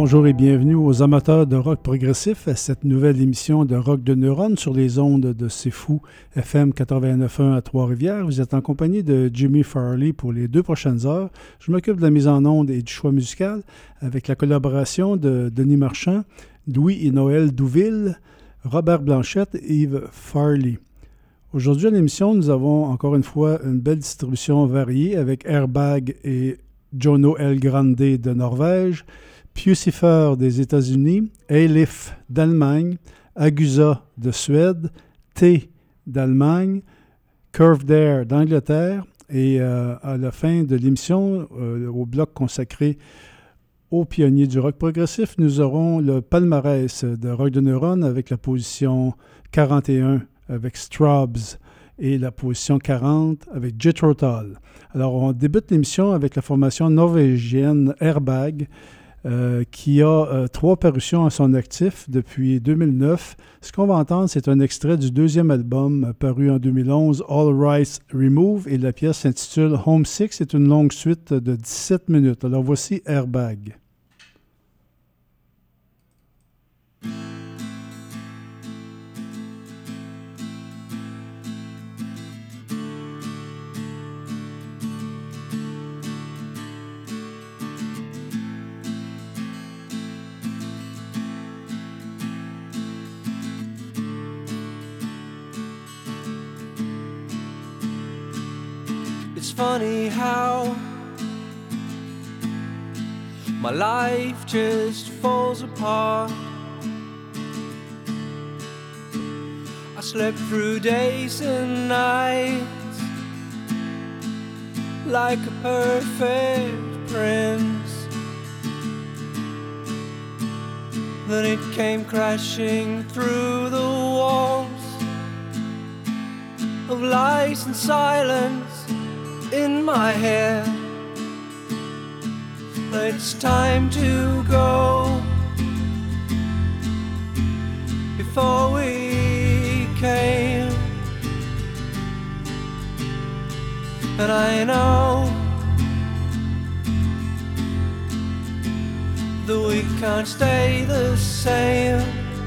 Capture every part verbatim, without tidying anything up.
Bonjour et bienvenue aux amateurs de rock progressif à cette nouvelle émission de Rock de Neurones sur les ondes de C'est Fou F M quatre-vingt-neuf point un à Trois-Rivières. Vous êtes en compagnie de Jimmy Farley pour les deux prochaines heures. Je m'occupe de la mise en onde et du choix musical avec la collaboration de Denis Marchand, Louis et Noël Douville, Robert Blanchette et Yves Farley. Aujourd'hui à l'émission, nous avons encore une fois une belle distribution variée avec Airbag et Jono El Grande de Norvège, Pucifer des États-Unis, Elif d'Allemagne, Agusa de Suède, T d'Allemagne, Curved Air d'Angleterre et euh, à la fin de l'émission, euh, au bloc consacré aux pionniers du rock progressif, nous aurons le palmarès de Rock de Neurones avec la position quarante et un avec Straubs et la position quarante avec Jethro Tull. Alors, on débute l'émission avec la formation norvégienne Airbag, euh, qui a euh, trois parutions à son actif depuis deux mille neuf. Ce qu'on va entendre, c'est un extrait du deuxième album euh, paru en deux mille onze, All Rights Remove, et la pièce s'intitule Homesick. C'est une longue suite de dix-sept minutes. Alors, voici Airbag. It's funny how my life just falls apart. I slept through days and nights like a perfect prince. Then it came crashing through the walls of lies and silence in my head. It's time to go before we came, and I know that we can't stay the same.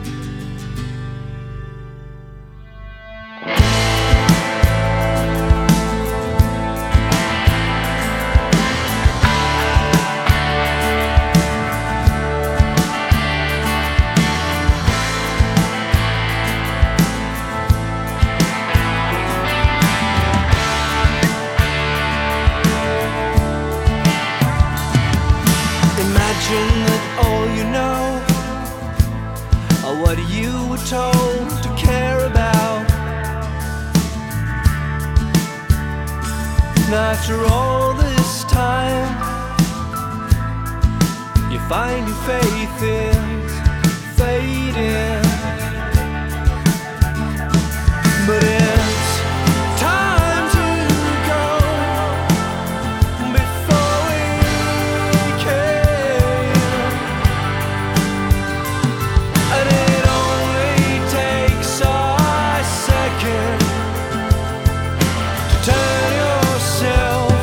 Told to care about. And after all this time, you find your faith is fading. But it's time to go before we came. And it turn yourself.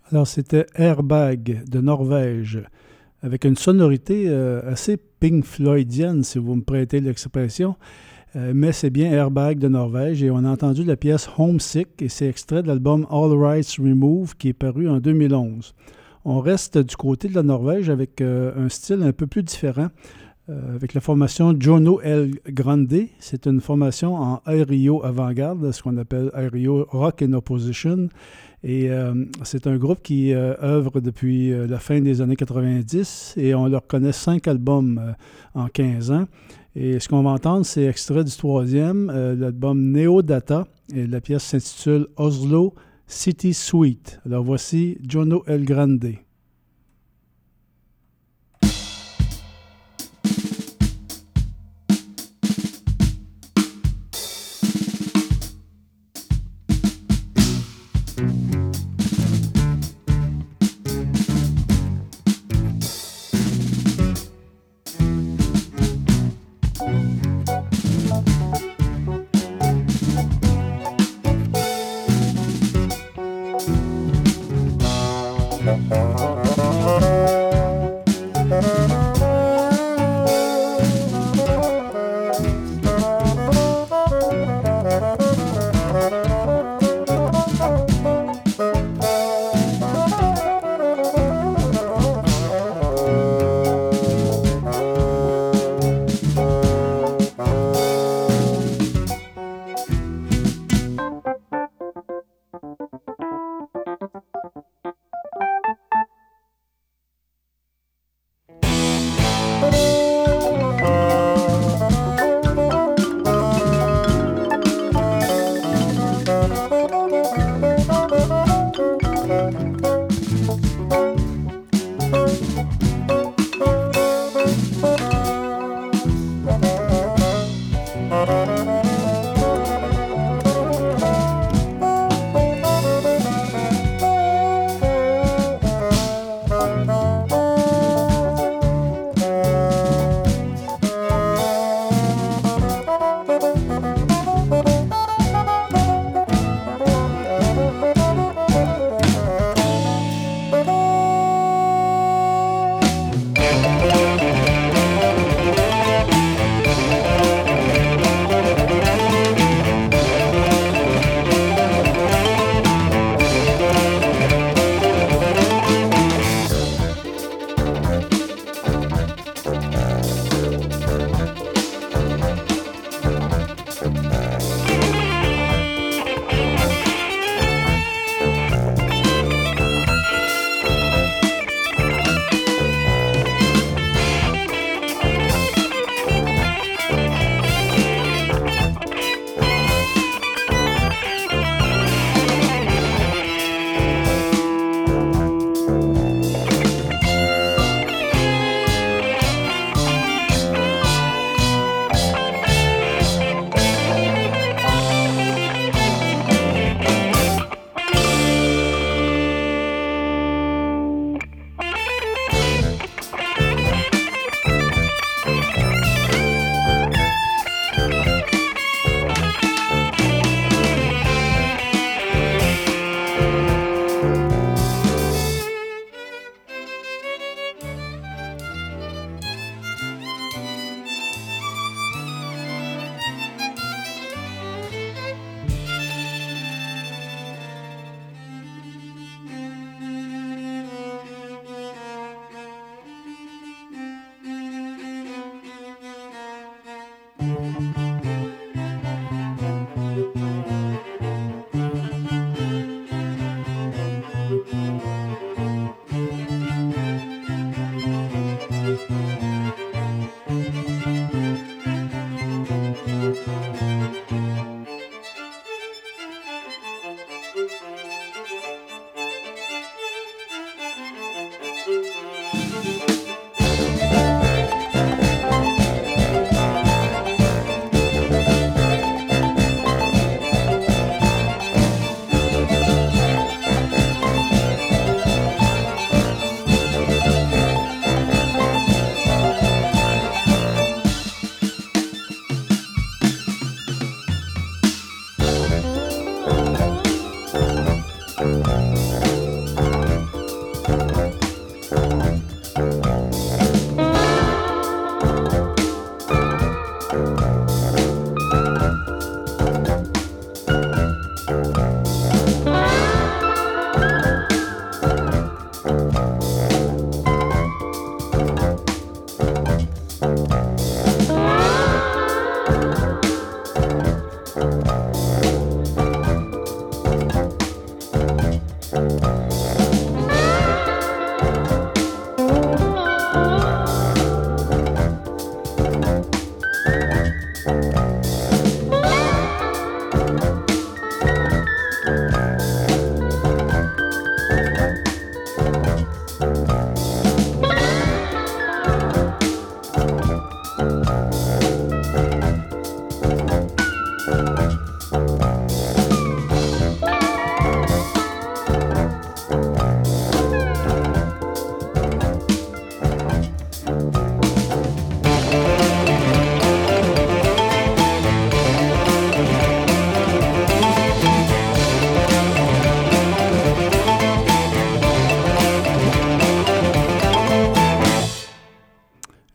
Alors, c'était Airbag de Norvège, avec une sonorité euh, assez Pink Floydienne, si vous me prêtez l'expression. Euh, mais c'est bien Airbag de Norvège et on a entendu la pièce Homesick et c'est extrait de l'album All Rights Removed qui est paru en deux mille onze. On reste du côté de la Norvège avec euh, un style un peu plus différent, euh, avec la formation Jono El Grande. C'est une formation en aério avant-garde, ce qu'on appelle aério rock in opposition. Et euh, c'est un groupe qui euh, œuvre depuis euh, la fin des années quatre-vingt-dix et on leur connaît cinq albums euh, en quinze ans. Et ce qu'on va entendre, c'est extrait du troisième, euh, l'album Neo Data, et la pièce s'intitule Oslo City Suite. Alors voici Jono El Grande.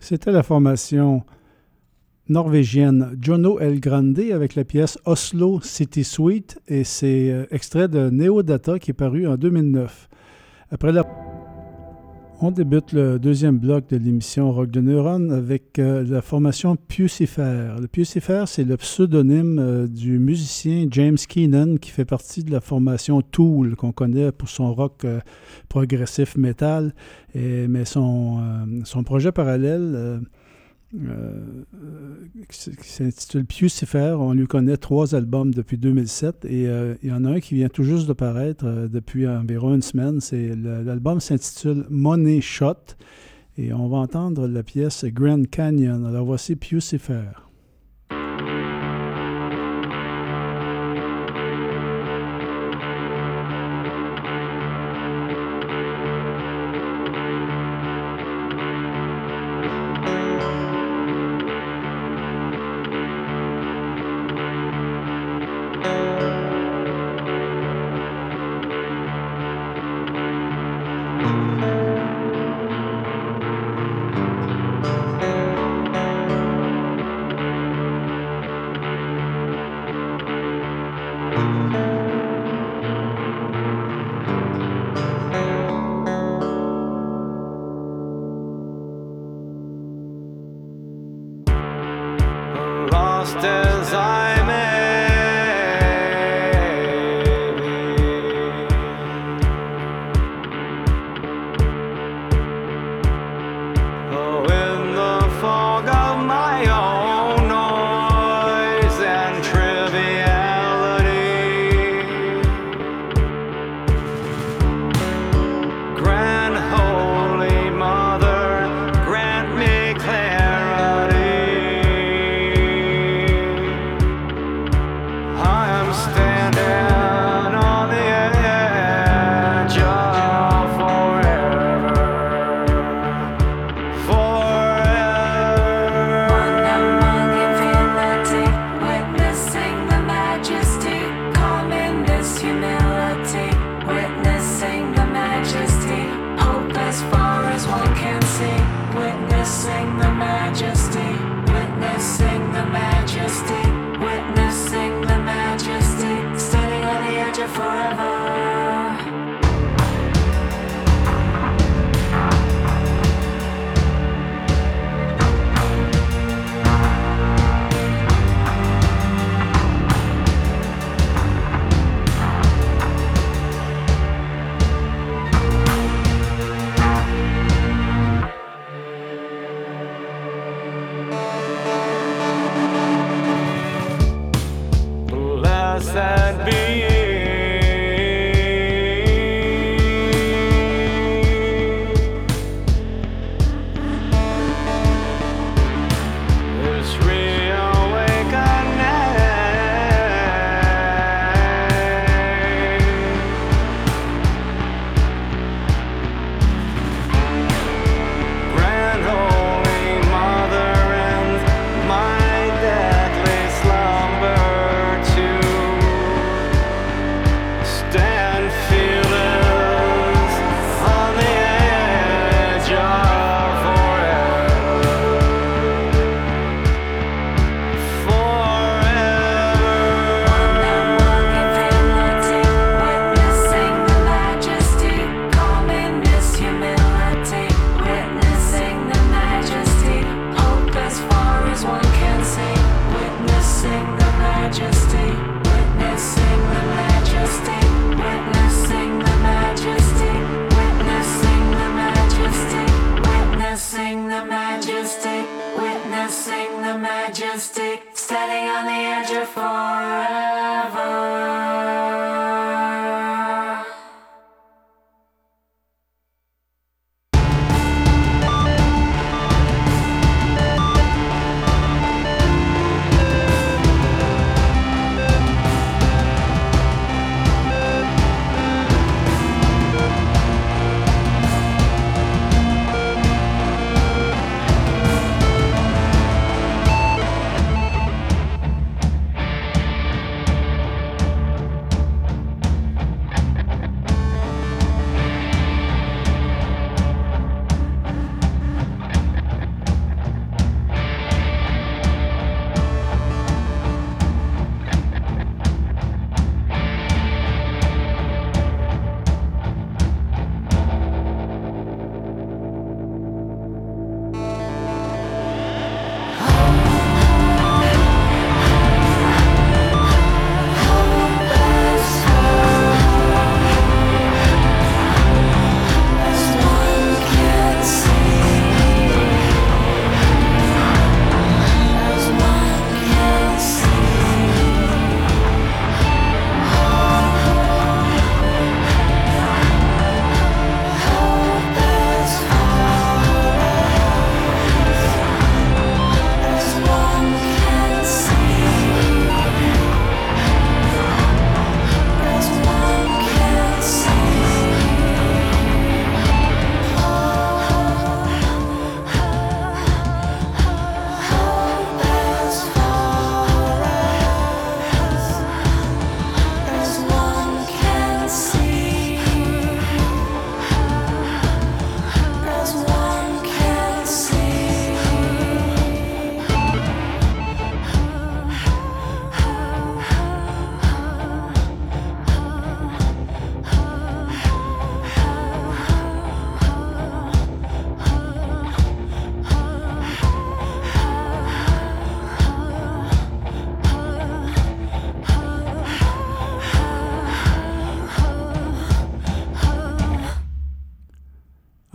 C'était la formation norvégienne Jono El Grande avec la pièce Oslo City Suite et c'est euh, extrait de Neodata qui est paru en deux mille neuf. Après la... On débute le deuxième bloc de l'émission Rock de Neuron avec euh, la formation Pucifer. Le Pucifer, c'est le pseudonyme euh, du musicien James Keenan qui fait partie de la formation Tool qu'on connaît pour son rock euh, progressif metal. Et, mais son, euh, son projet parallèle euh, euh, qui s'intitule Pucifer, on lui connaît trois albums depuis deux mille sept et euh, il y en a un qui vient tout juste de paraître euh, depuis environ une semaine. C'est le, l'album s'intitule Money Shot et on va entendre la pièce Grand Canyon. Alors voici Pucifer.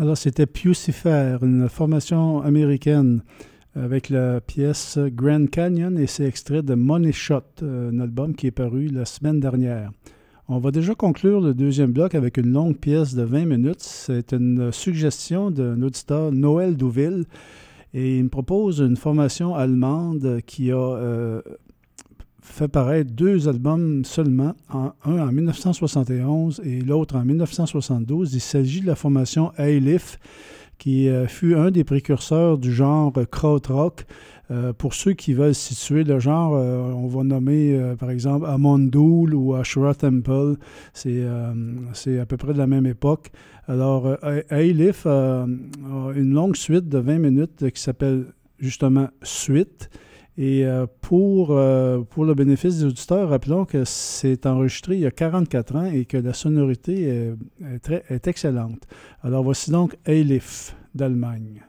Alors, c'était Pucifer, une formation américaine avec la pièce Grand Canyon et c'est extrait de Money Shot, un album qui est paru la semaine dernière. On va déjà conclure le deuxième bloc avec une longue pièce de vingt minutes. C'est une suggestion d'un auditeur, Noël Douville, et il me propose une formation allemande qui a euh, fait paraître deux albums seulement, en, un en dix-neuf cent soixante et onze et l'autre en dix-neuf cent soixante-douze. Il s'agit de la formation Eilif, qui euh, fut un des précurseurs du genre krautrock. Euh, pour ceux qui veulent situer le genre, euh, on va nommer euh, par exemple Amondoul ou Ashura Temple. C'est, euh, c'est à peu près de la même époque. Alors, euh, Eilif euh, a une longue suite de vingt minutes euh, qui s'appelle justement Suite. Et euh, pour, euh, pour le bénéfice des auditeurs, rappelons que c'est enregistré il y a quarante-quatre ans et que la sonorité est, est, très, est excellente. Alors, voici donc Eilif d'Allemagne.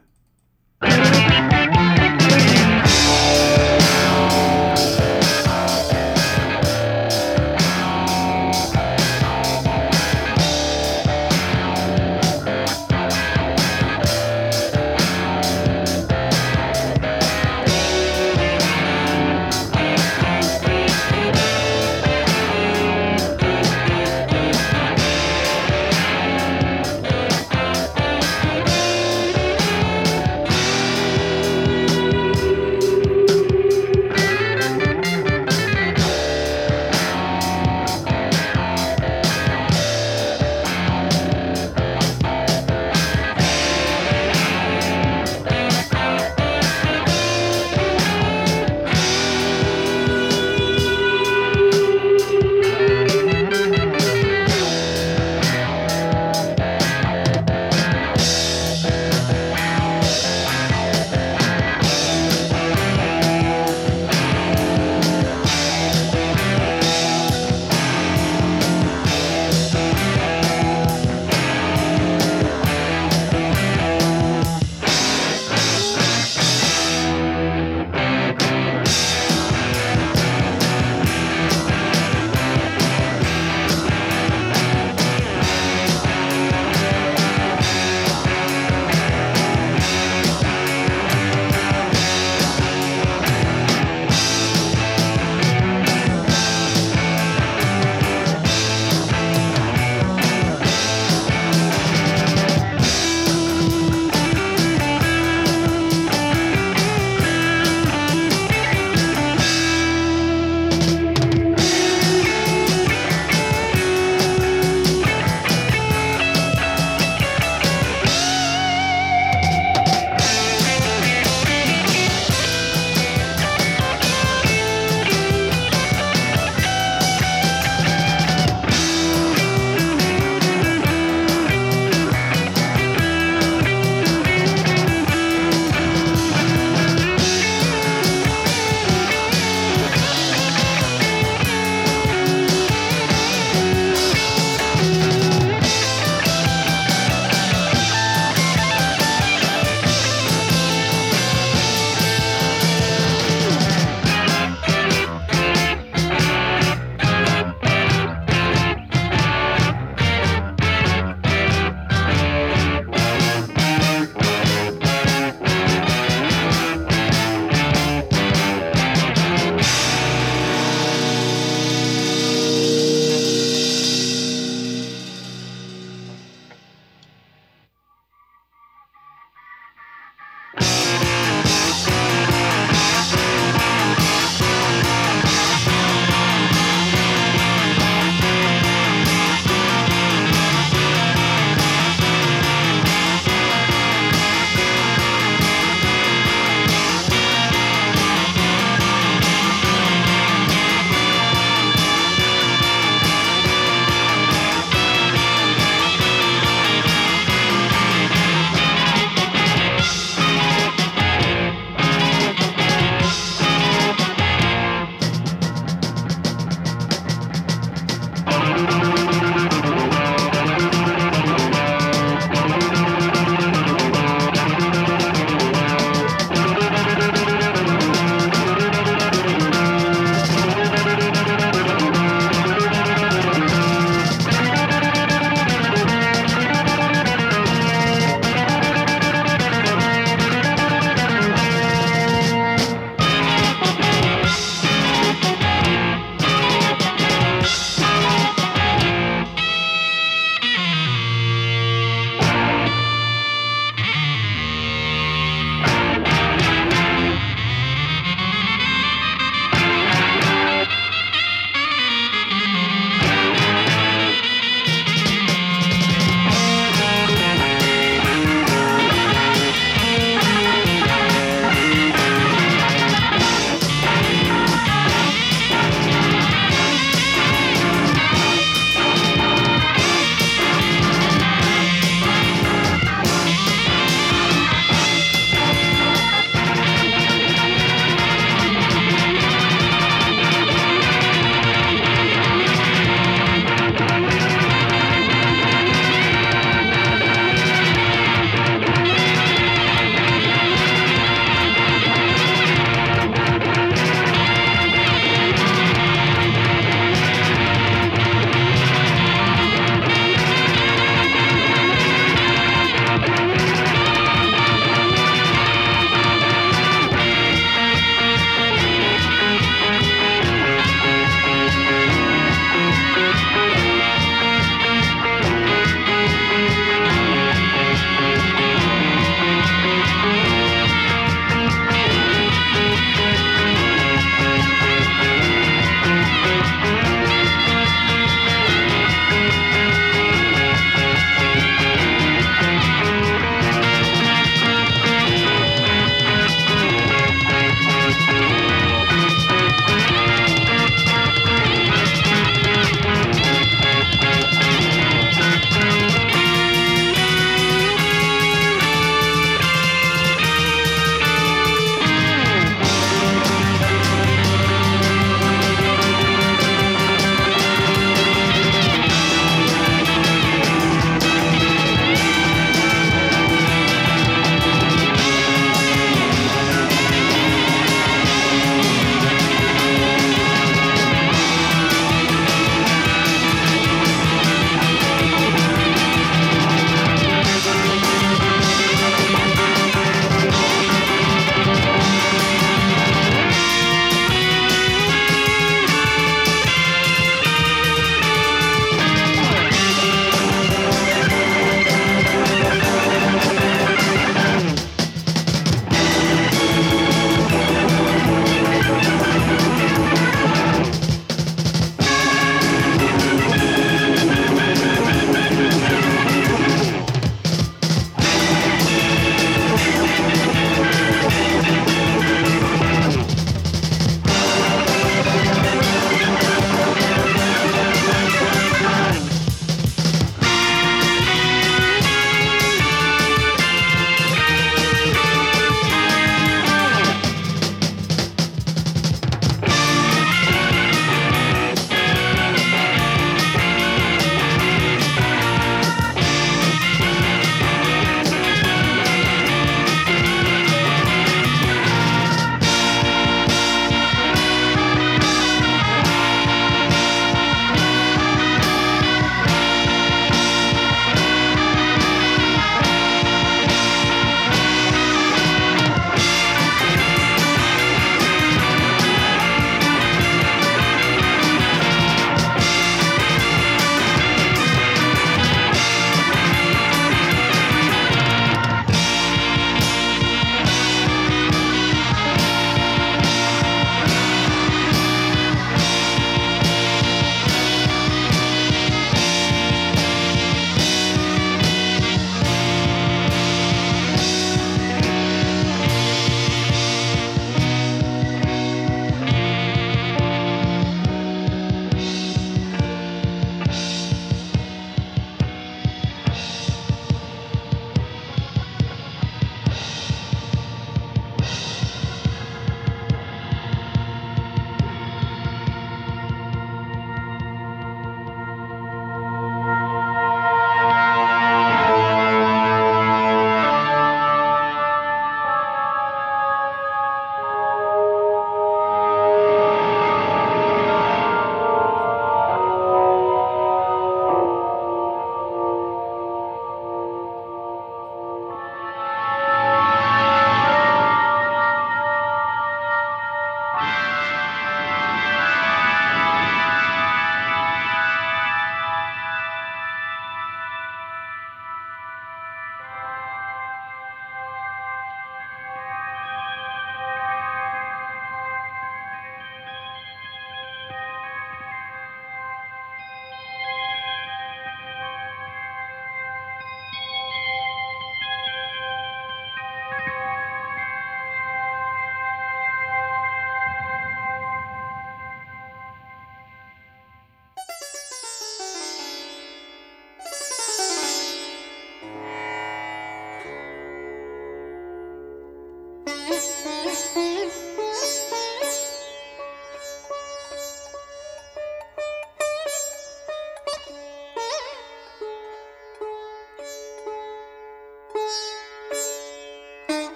Thank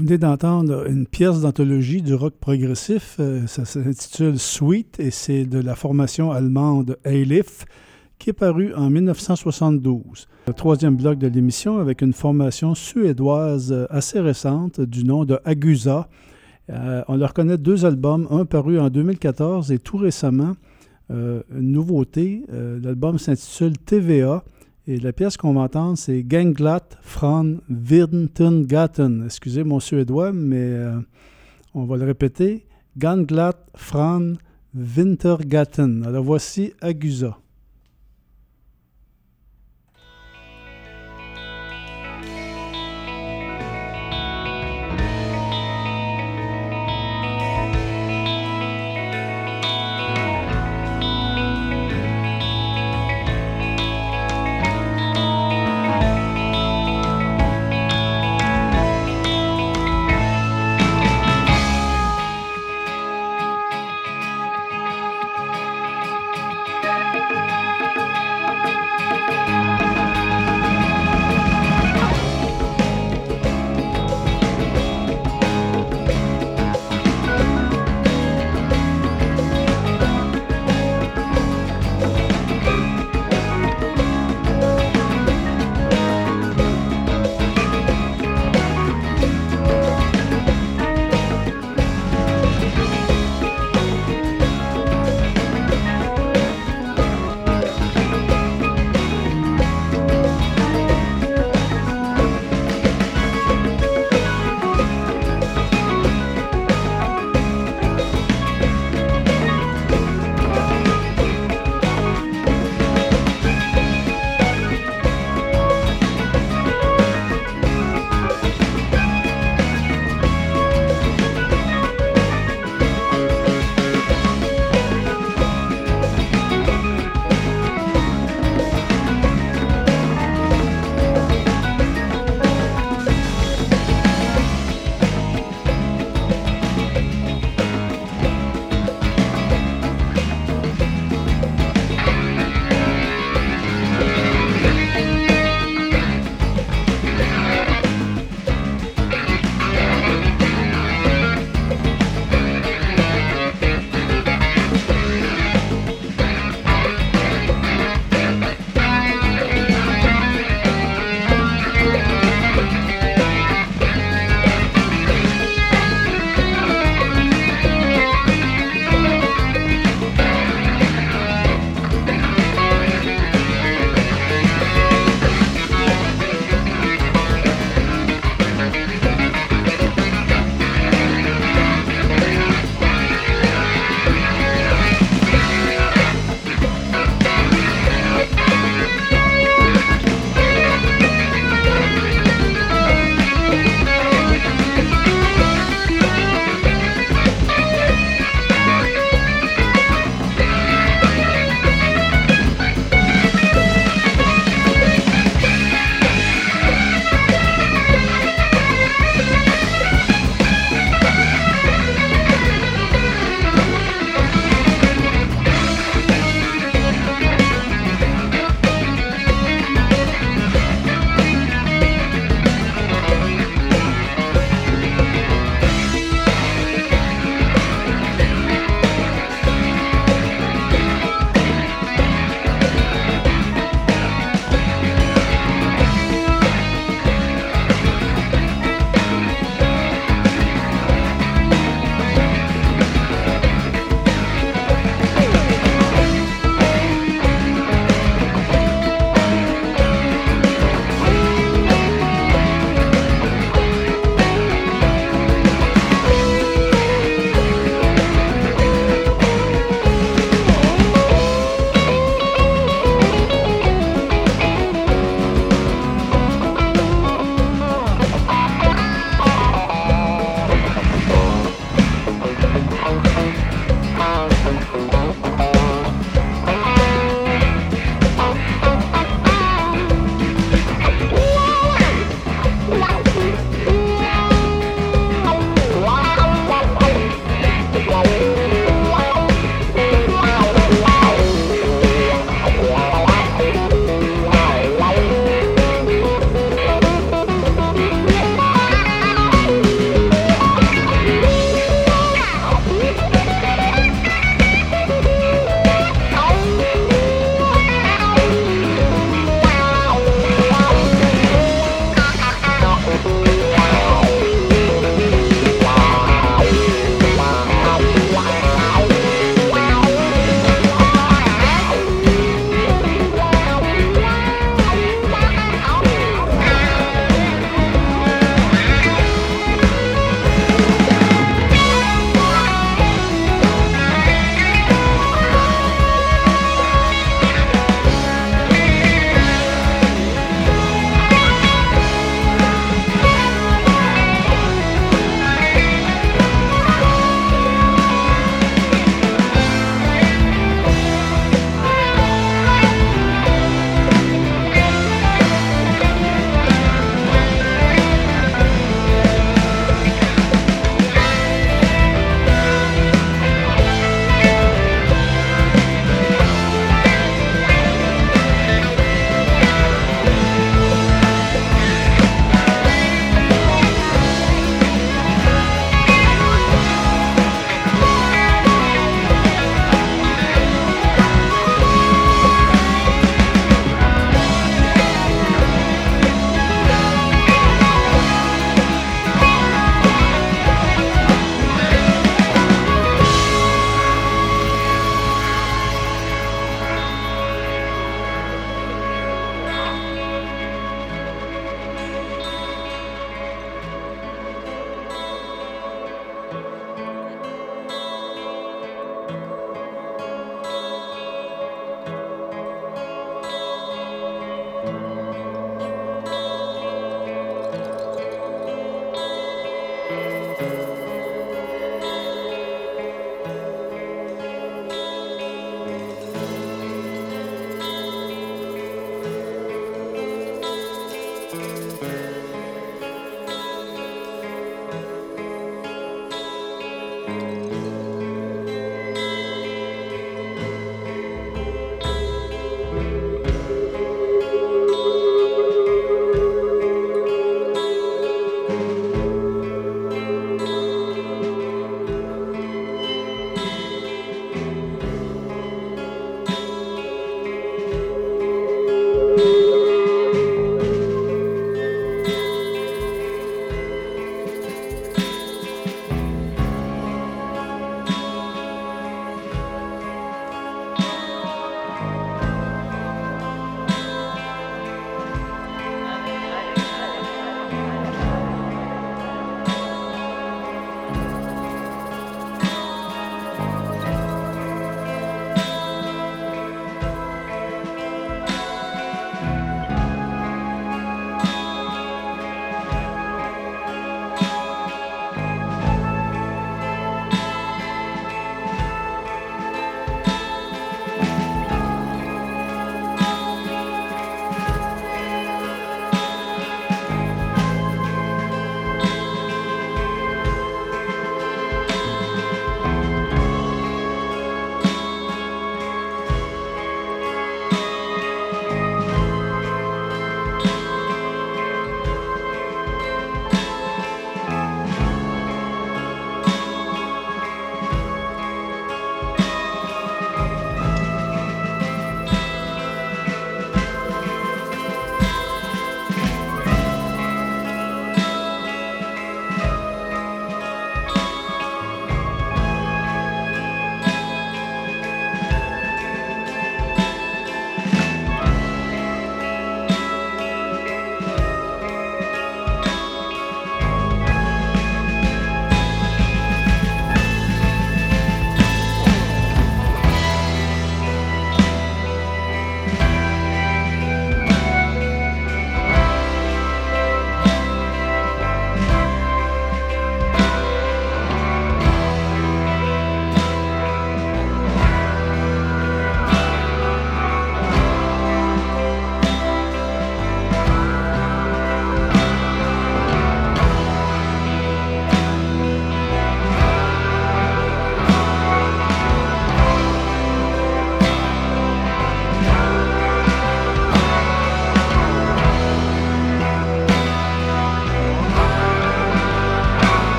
venez d'entendre une pièce d'anthologie du rock progressif. Euh, ça s'intitule Sweet et c'est de la formation allemande Eilif qui est parue en dix-neuf cent soixante-douze. Le troisième bloc de l'émission avec une formation suédoise assez récente du nom de Agusa. Euh, on leur connaît deux albums, un paru en deux mille quatorze et tout récemment, euh, une nouveauté. Euh, l'album s'intitule T V A. Et la pièce qu'on va entendre, c'est Ganglat från Vintergatan. Excusez mon suédois, mais euh, on va le répéter. Ganglat från Vintergatan. Alors voici Agusa. Thank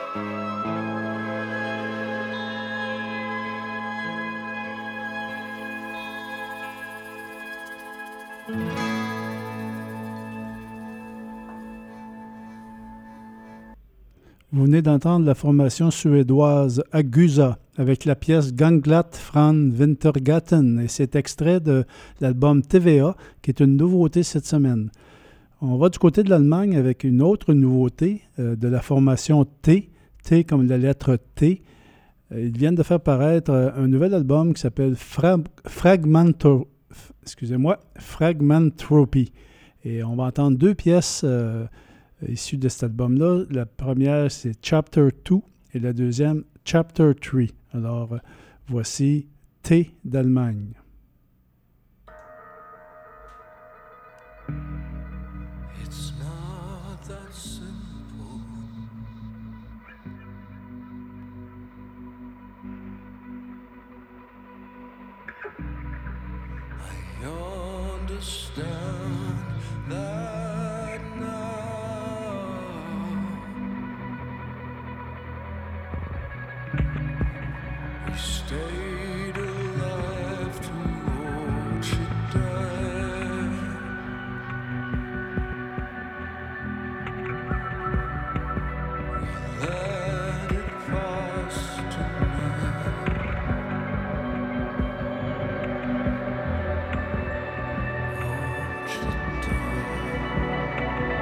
Vous venez d'entendre la formation suédoise Agusa avec la pièce Ganglat från Vintergatan et c'est extrait de l'album T V A qui est une nouveauté cette semaine. On va du côté de l'Allemagne avec une autre nouveauté euh, de la formation T, T comme la lettre T. Ils viennent de faire paraître un nouvel album qui s'appelle Fra- Fragmento- excusez-moi, Fragmentropy. Et on va entendre deux pièces euh, issues de cet album-là. La première, c'est Chapter deux et la deuxième, Chapter trois. Alors, euh, voici T d'Allemagne. It's not that simple. I understand that now. We stayed alive to watch it die. Let it pass tonight. Watch it die.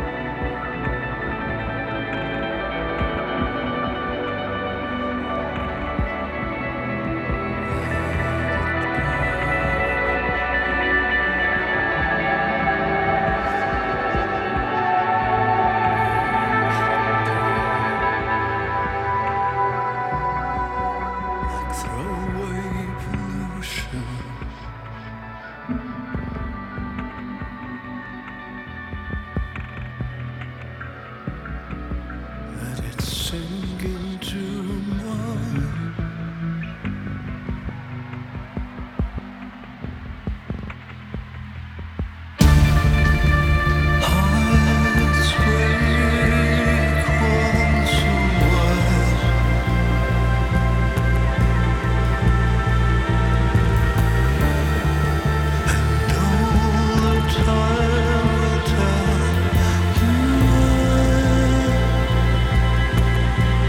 Like throwaway pollution. Let it sink into mine. Hearts break once a while. And all the time will tell you why.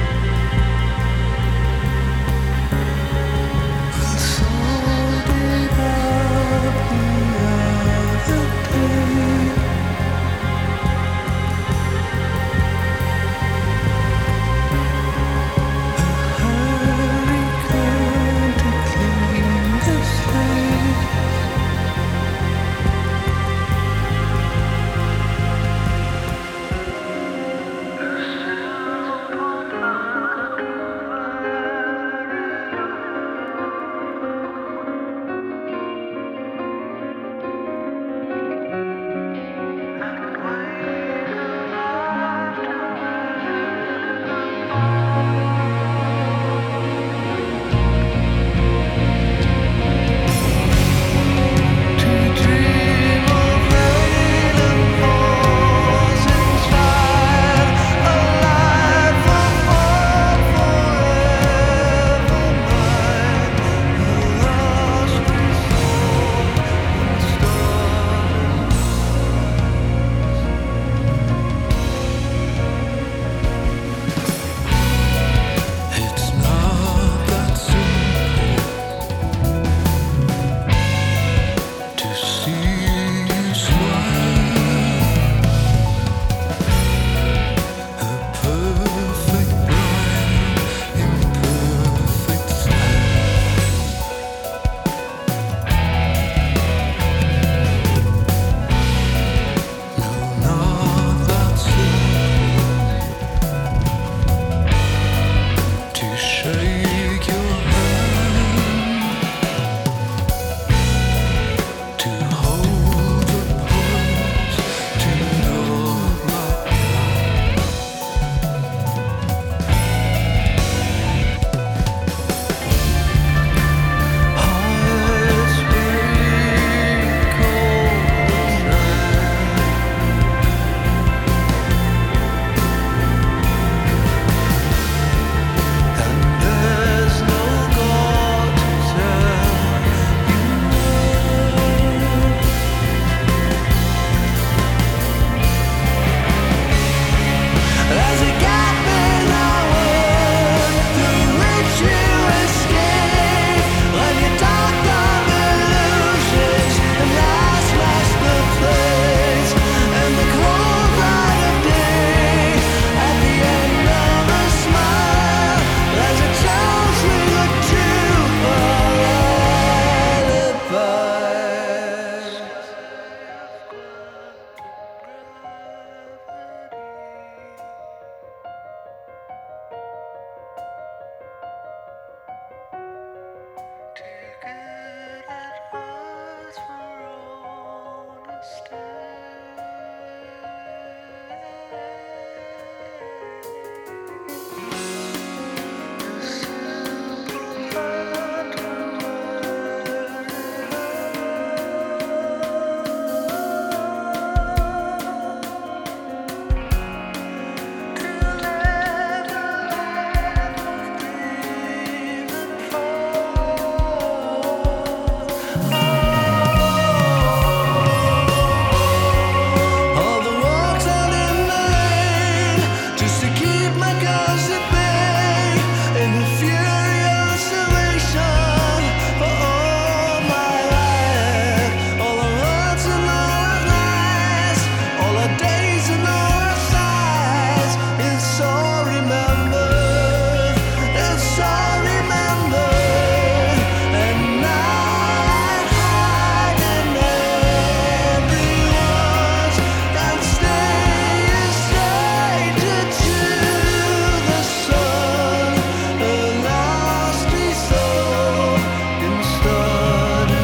just to keep my girls at bay in a furious elation for all my life. All the hurts and all the lies, all the days and all the sighs. It's all remembered, it's all remembered, and I hide in every word and stay straight to the sun. A lasting soul in study.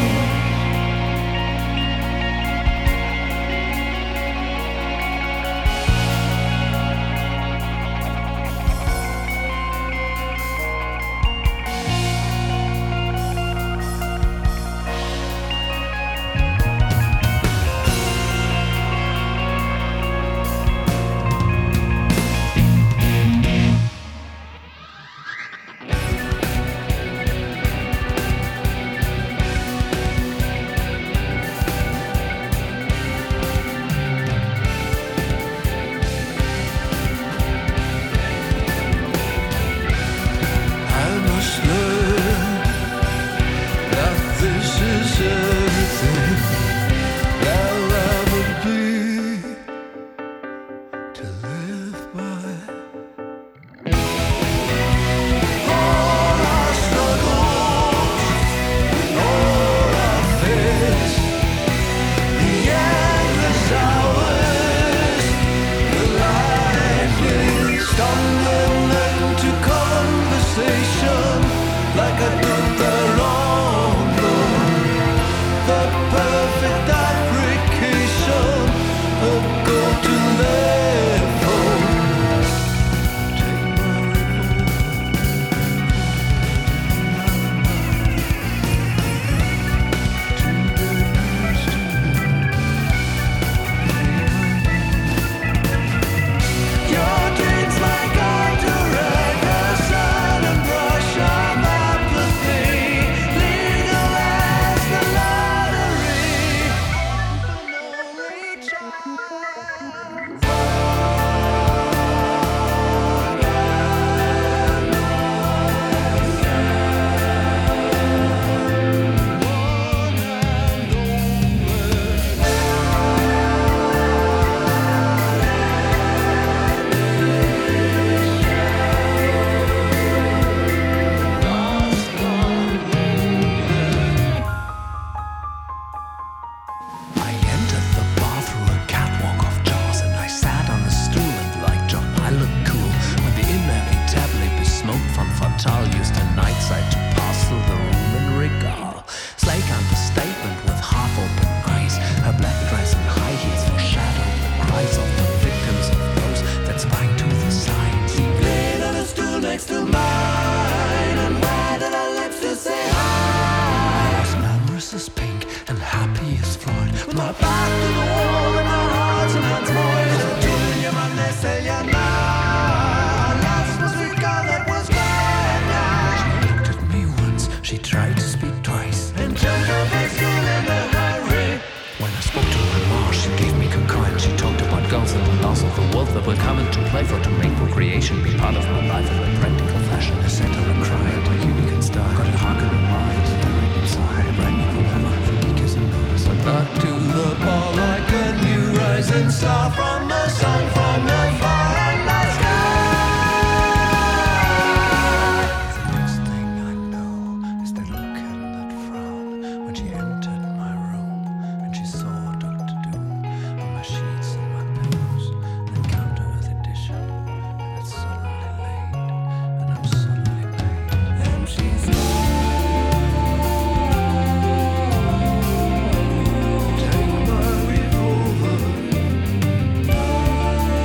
I must learn that this is everything there'll ever be to live by. All our struggles, all our fears, the endless hours, the lightning stumbling into conversation like I did the wrong one. The perfect application of golden level. Take my Your dreams like a direct, a silent brush of apathy, legalize the lottery. Only I entered the bar through a catwalk of jars, and I sat on a stool and like John, I looked cool when the inevitably besmoked from Fatal used a night sight to pass through the room and regale. Slake understatement with half-open eyes, her black dress and high heels foreshadowed the cries of the victims of those that sprang to the side. She laid on a stool next to mine, and why did her lips to say hi? I was amorous as pink and happy as Floyd, with my back to the wall and my heart and hands void. Tuya manese ya na, last música that was buena. She looked at me once, she tried to speak twice, and jumped off her stool in a hurry. When I spoke to her more, she gave me cocoa and she talked about girls and the loss of the world that will come into play for to make procreation be part of my life in a practical fashion. I sat her and cried, my unique and style, got a hug in her mind, staring inside, a brand new woman, kiss and notice. I back to the ball like a new rising star from the sun, from the far and the sky. The next thing I know is that look and that frown when she entered my room and she saw Doctor Doom on my sheets and my pillows, and counter earth edition, and it's suddenly late, and I'm suddenly paid, and she's take my revolver.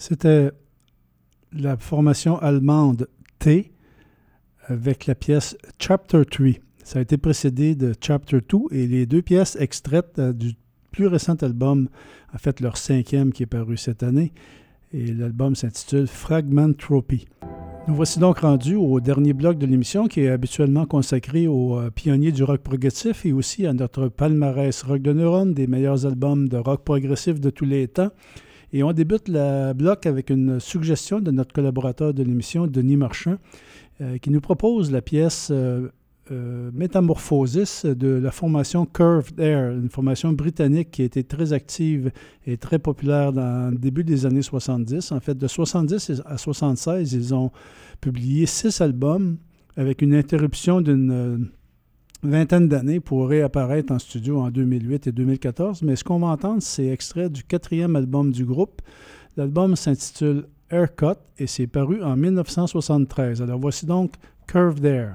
C'était la formation allemande T avec la pièce Chapter trois. Ça a été précédé de Chapter deux et les deux pièces extraites du plus récent album, en fait leur cinquième qui est paru cette année, et l'album s'intitule Fragmentropy. Nous voici donc rendus au dernier bloc de l'émission qui est habituellement consacré aux euh, pionniers du rock progressif et aussi à notre palmarès Rock de Neurones, des meilleurs albums de rock progressif de tous les temps. Et on débute le bloc avec une suggestion de notre collaborateur de l'émission, Denis Marchand, euh, qui nous propose la pièce euh, euh, Métamorphosis de la formation Curved Air, une formation britannique qui a été très active et très populaire dans le début des années soixante-dix. En fait, de soixante-dix à soixante-seize, ils ont publié six albums avec une interruption d'une euh, vingtaine d'années pour réapparaître en studio en deux mille huit et deux mille quatorze. Mais ce qu'on va entendre, c'est extrait du quatrième album du groupe. L'album s'intitule Haircut et c'est paru en mille neuf cent soixante-treize. Alors voici donc Curved Air.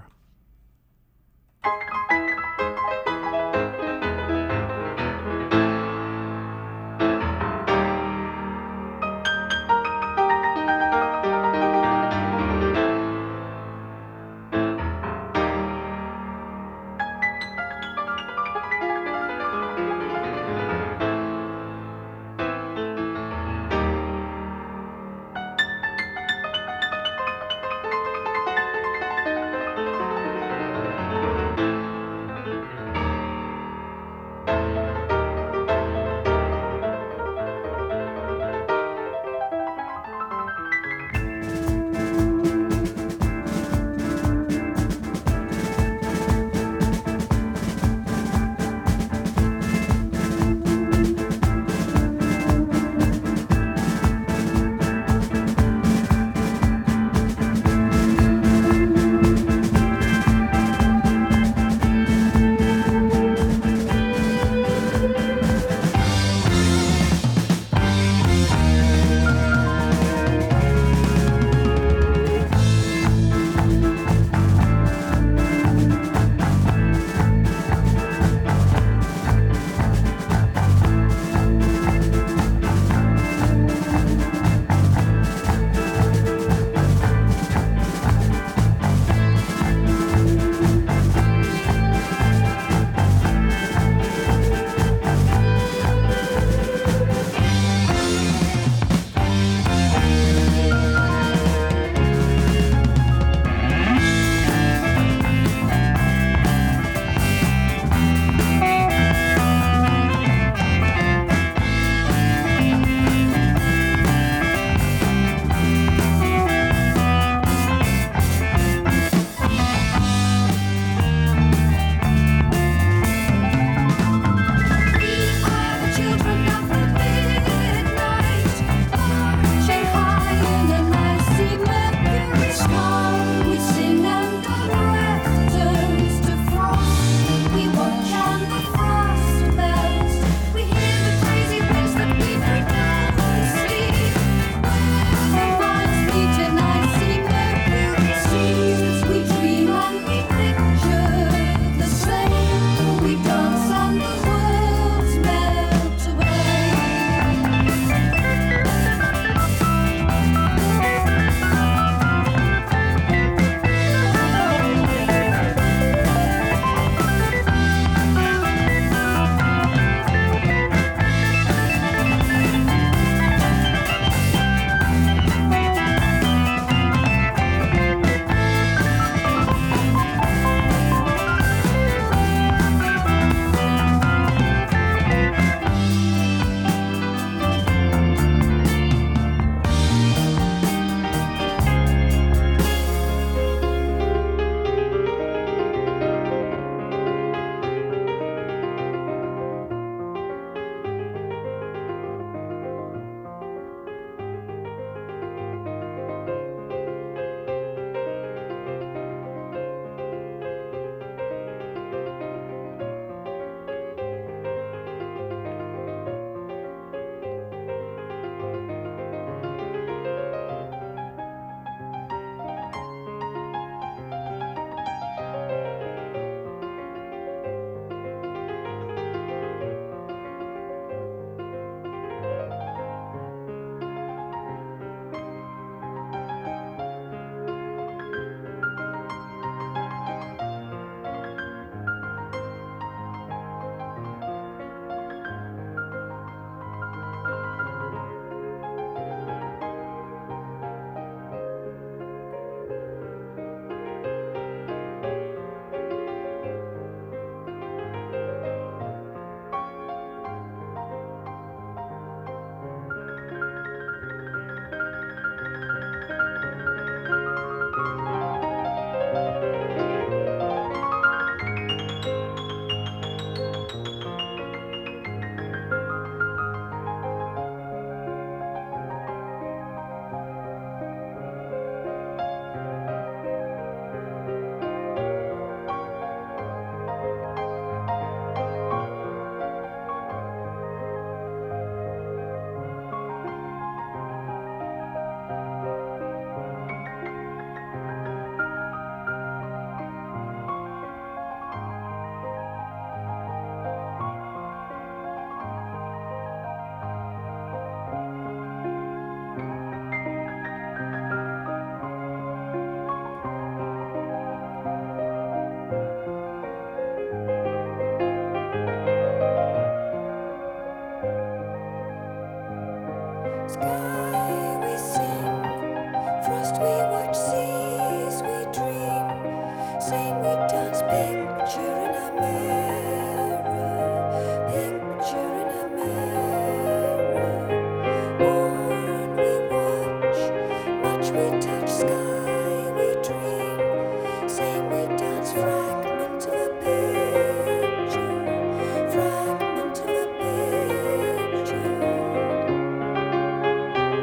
Fragment of a picture.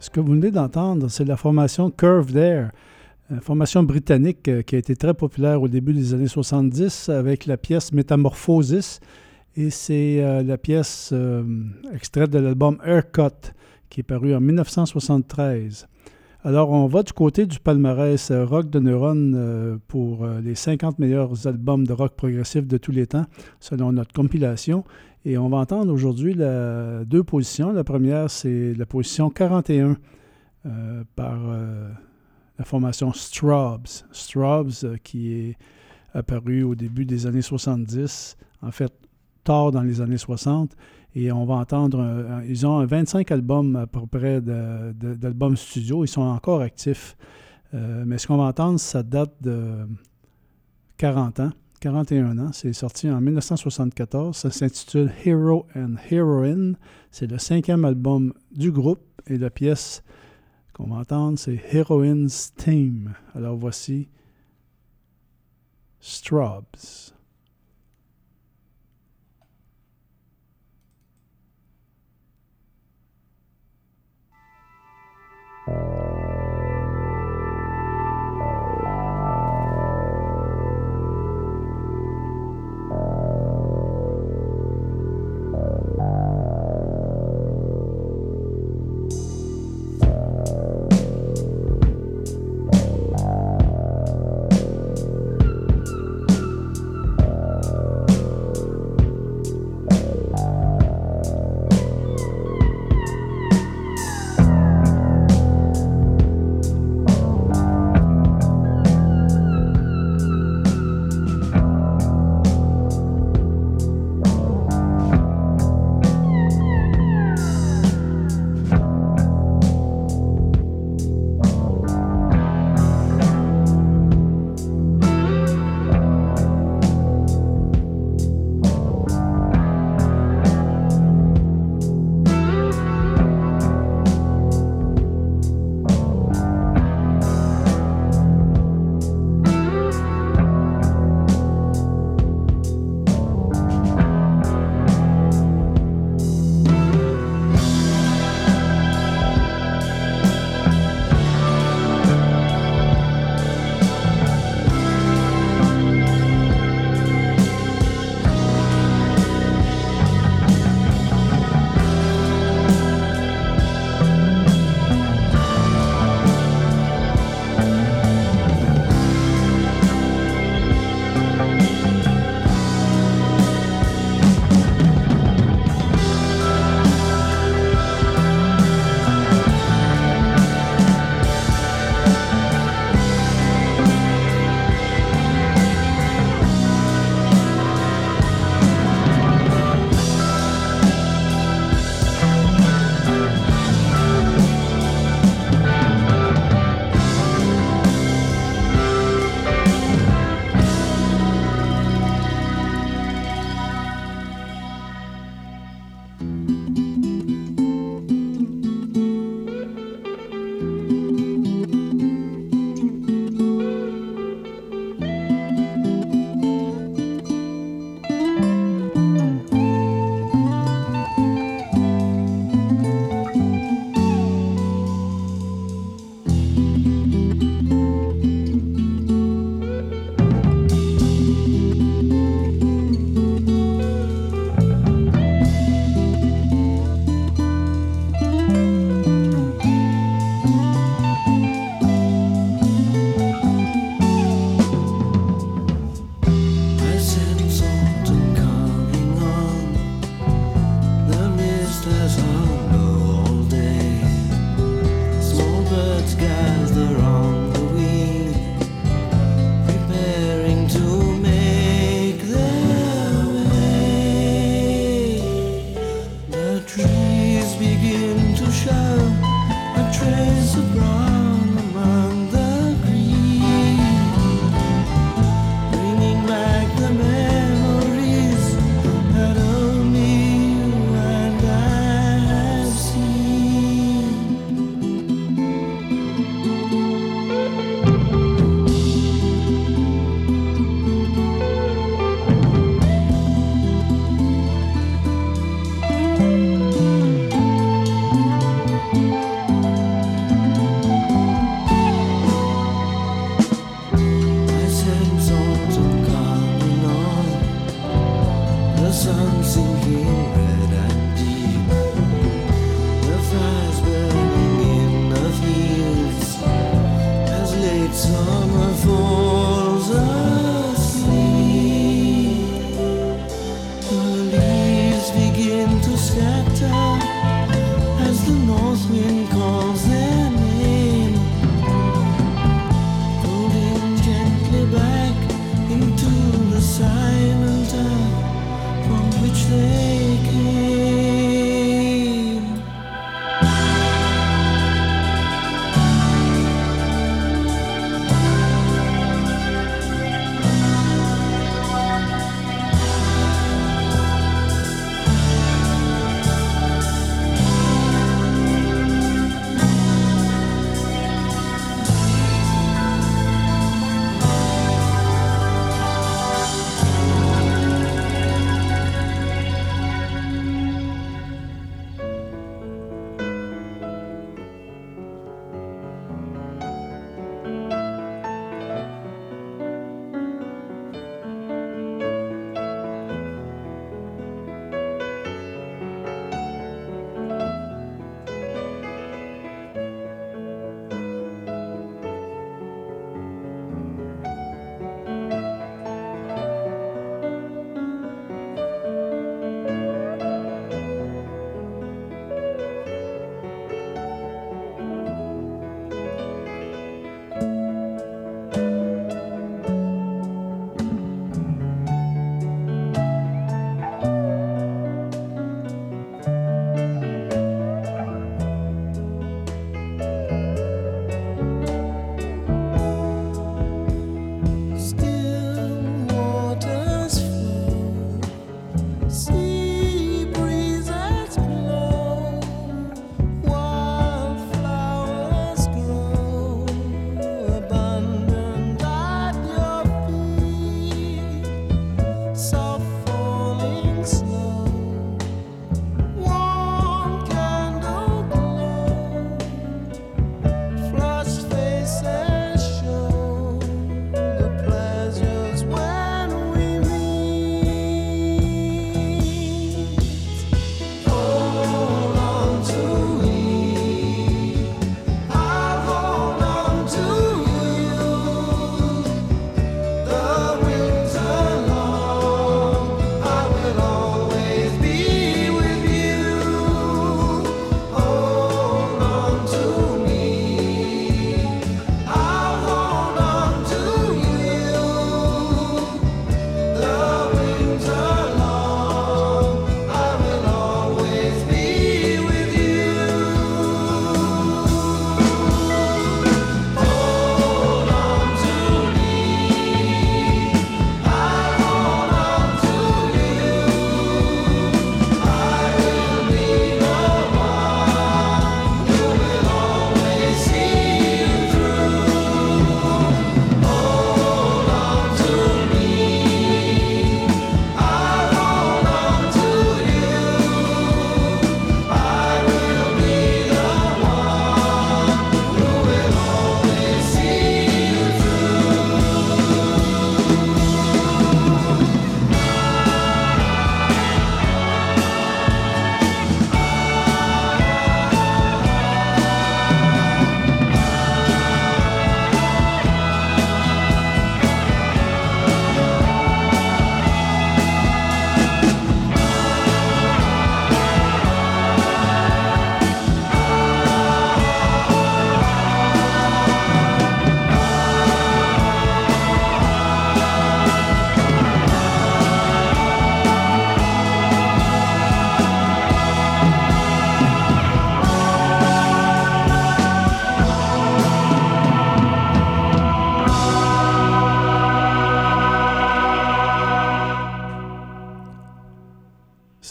Ce que vous venez d'entendre, c'est la formation Curved Air, une formation britannique euh, qui a été très populaire au début des années soixante-dix avec la pièce Metamorphosis. Et c'est euh, la pièce euh, extraite de l'album Haircut qui est paru en dix-neuf cent soixante-treize. Alors, on va du côté du palmarès euh, Rock de Neurones euh, pour euh, les cinquante meilleurs albums de rock progressif de tous les temps, selon notre compilation. Et on va entendre aujourd'hui la, deux positions. La première, c'est la position quarante et un euh, par euh, la formation Strawbs. Strawbs euh, qui est apparu au début des années soixante-dix, en fait, tard dans les années soixante. Et on va entendre, euh, ils ont vingt-cinq albums à peu près de, de, d'albums studio. Ils sont encore actifs. Euh, mais ce qu'on va entendre, ça date de quarante ans. quarante et un ans. C'est sorti en dix-neuf cent soixante-quatorze. Ça s'intitule Hero and Heroine. C'est le cinquième album du groupe. Et la pièce qu'on va entendre, c'est Heroine's Theme. Alors voici Strawbs.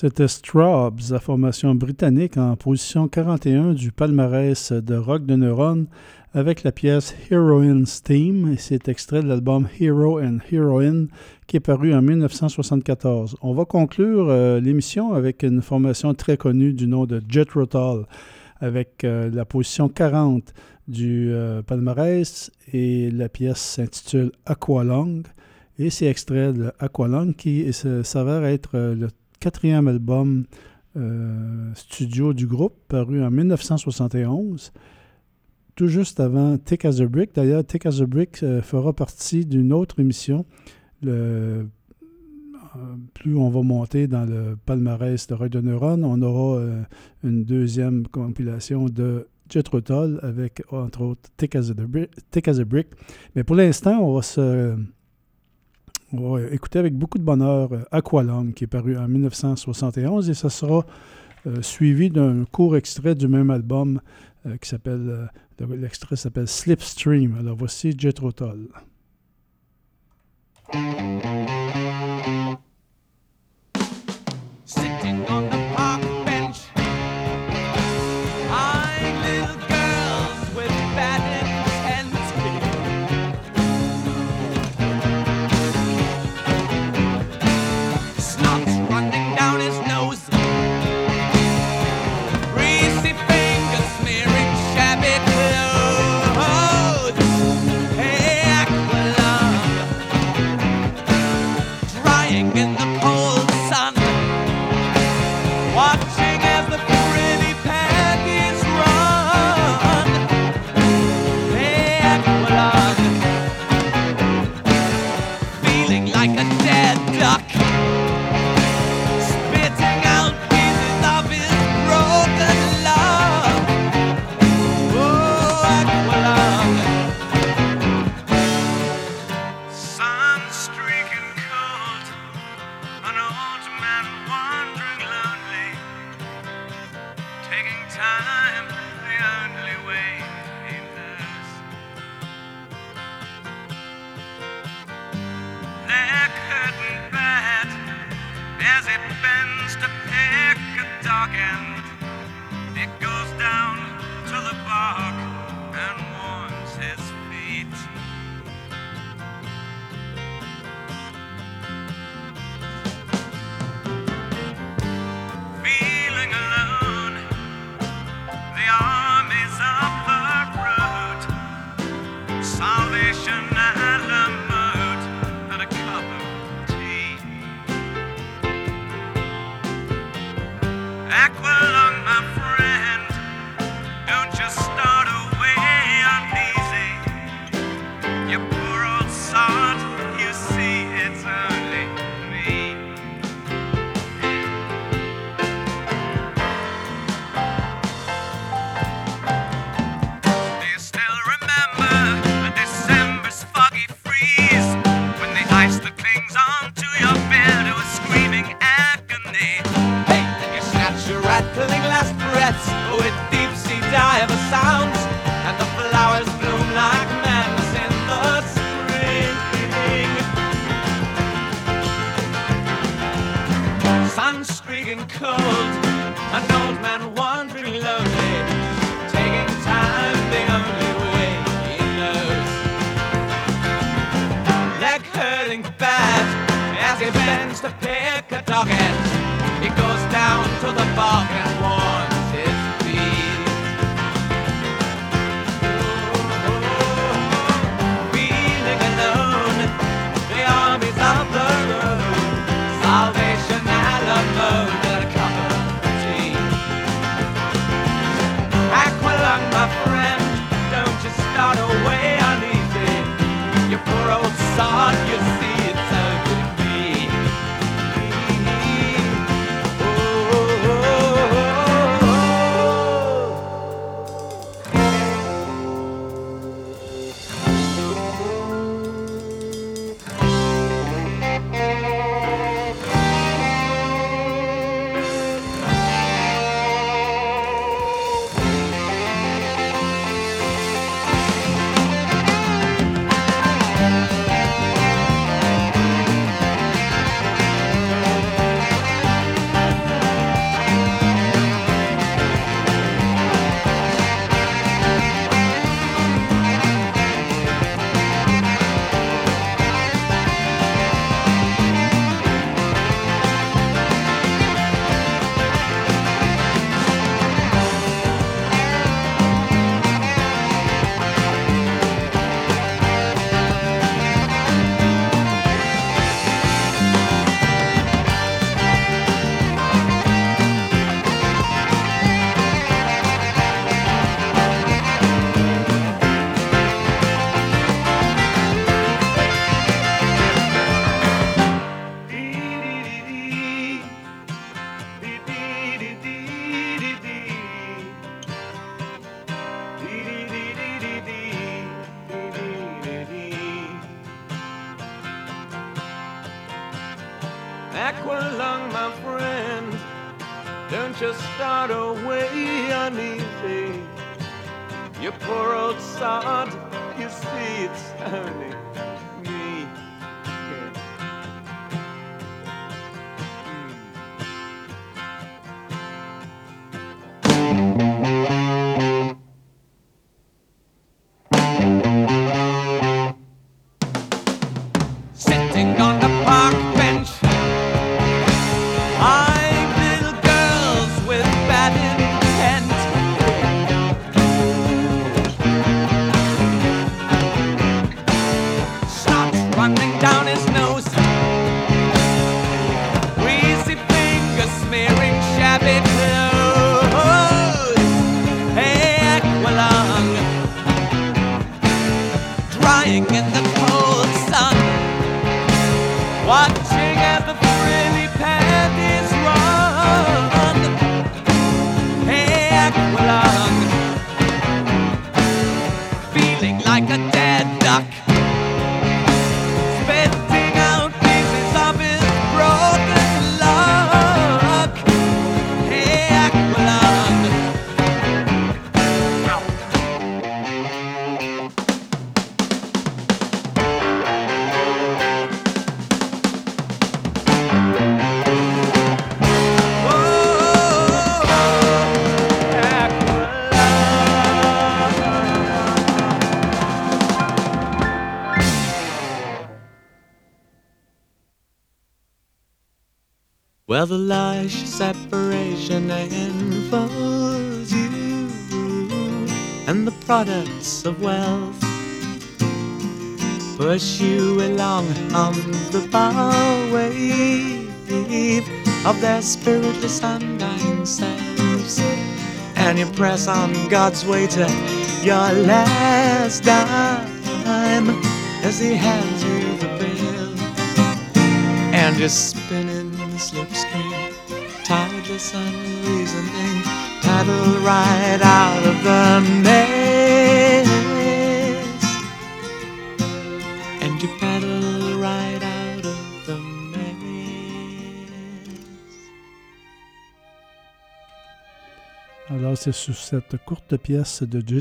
C'était Strawbs, la formation britannique en position quarante et un du palmarès de rock de Neuron avec la pièce Heroine's Theme, et c'est extrait de l'album Hero and Heroine qui est paru en dix-neuf cent soixante-quatorze. On va conclure euh, l'émission avec une formation très connue du nom de Jethro Tull avec euh, la position quarante du euh, palmarès et la pièce s'intitule Aqualung et c'est extrait de Aqualung qui s'avère être euh, le quatrième album euh, studio du groupe, paru en dix-neuf cent soixante et onze, tout juste avant Thick as a Brick. D'ailleurs, Thick as a Brick euh, fera partie d'une autre émission. Le, euh, plus on va monter dans le palmarès de Rock de Neuron, on aura euh, une deuxième compilation de Jethro Tull avec, entre autres, Thick as a, Brick, Thick as a Brick. Mais pour l'instant, on va se... On va écouter avec beaucoup de bonheur Aqualung, qui est paru en dix-neuf cent soixante et onze, et ça sera euh, suivi d'un court extrait du même album euh, qui s'appelle, euh, l'extrait s'appelle Slipstream. Alors voici Jethro Tull. Sitting on the park bench, eyeing little girls with bad intent. Snot's running down his nose, greasy fingers smearing shabby clothes. Hey, Aqualung, drying in the cold sun. just start away uneasy. You poor old sod, you see it's only me. Sitting on the park bench, I'm little girls with bad intent. Snot running down his nose, greasy fingers smearing shabby clothes. Hey, Aqualung, drying in the cold sun, watching as the frilly panties run. Hey, Aqualung, feeling like a dead duck, spitting out pieces of his broken luck. Hey, Aqualung. Well, the lush separation enfolds you, and the products of wealth push you along on the power wave of their spiritless undying selves, and you press on God's way to your last dime as He hands you the bill, and you're spinning the slipstream, tideless, unreasoning, paddle right out of the maze, and you paddle right out of the maze. Alors, c'est sur cette courte pièce de